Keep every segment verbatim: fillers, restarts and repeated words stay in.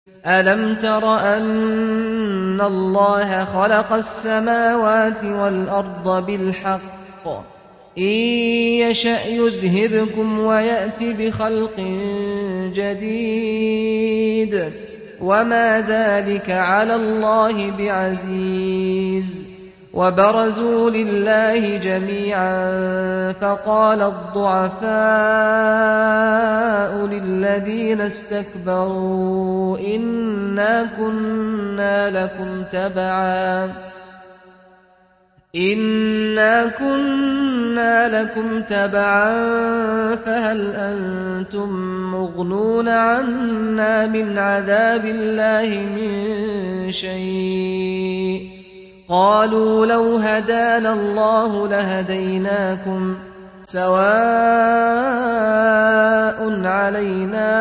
ألم تر أن الله خلق السماوات والأرض بالحق إن يشأ يذهبكم ويأت بخلق جديد وما ذلك على الله بعزيز وبرزوا لله جميعا فقال الضعفاء للذين استكبروا إنا كنا لكم تبعا إنا كنا لكم تبعا فهل أنتم مغنون عنا من عذاب الله من شيء قالوا لو هدانا الله لهديناكم سواء علينا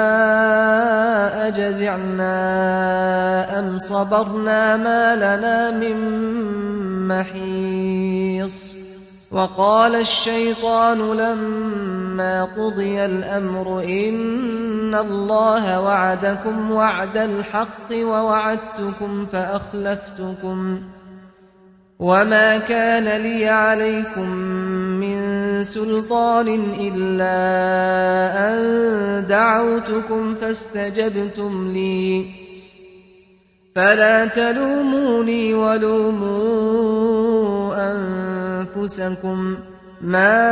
أجزعنا أم صبرنا ما لنا من محيص وقال الشيطان لما قضي الأمر إن الله وعدكم وعد الحق ووعدتكم فأخلفتكم وما كان لي عليكم من سلطان إلا أن دعوتكم فاستجبتم لي فلا تلوموني ولوموا أنفسكم ما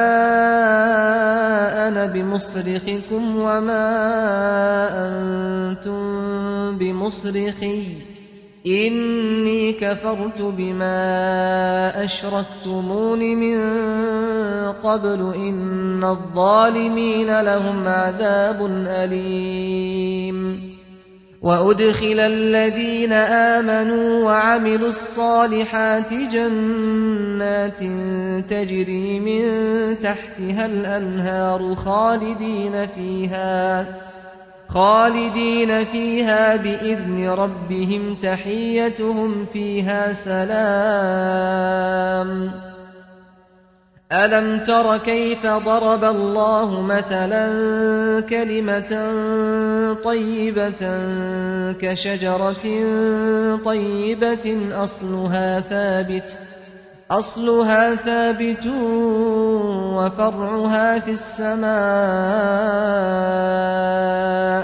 أنا بمصرخكم وما أنتم بمصرخي إني كفرت بما أشركتمون من قبل إن الظالمين لهم عذاب أليم وأدخل الذين آمنوا وعملوا الصالحات جنات تجري من تحتها الأنهار خالدين فيها خالدين فيها بإذن ربهم تحيتهم فيها سلام ألم تر كيف ضرب الله مثلا كلمة طيبة كشجرة طيبة أصلها ثابت أصلها ثابت وفرعها في السماء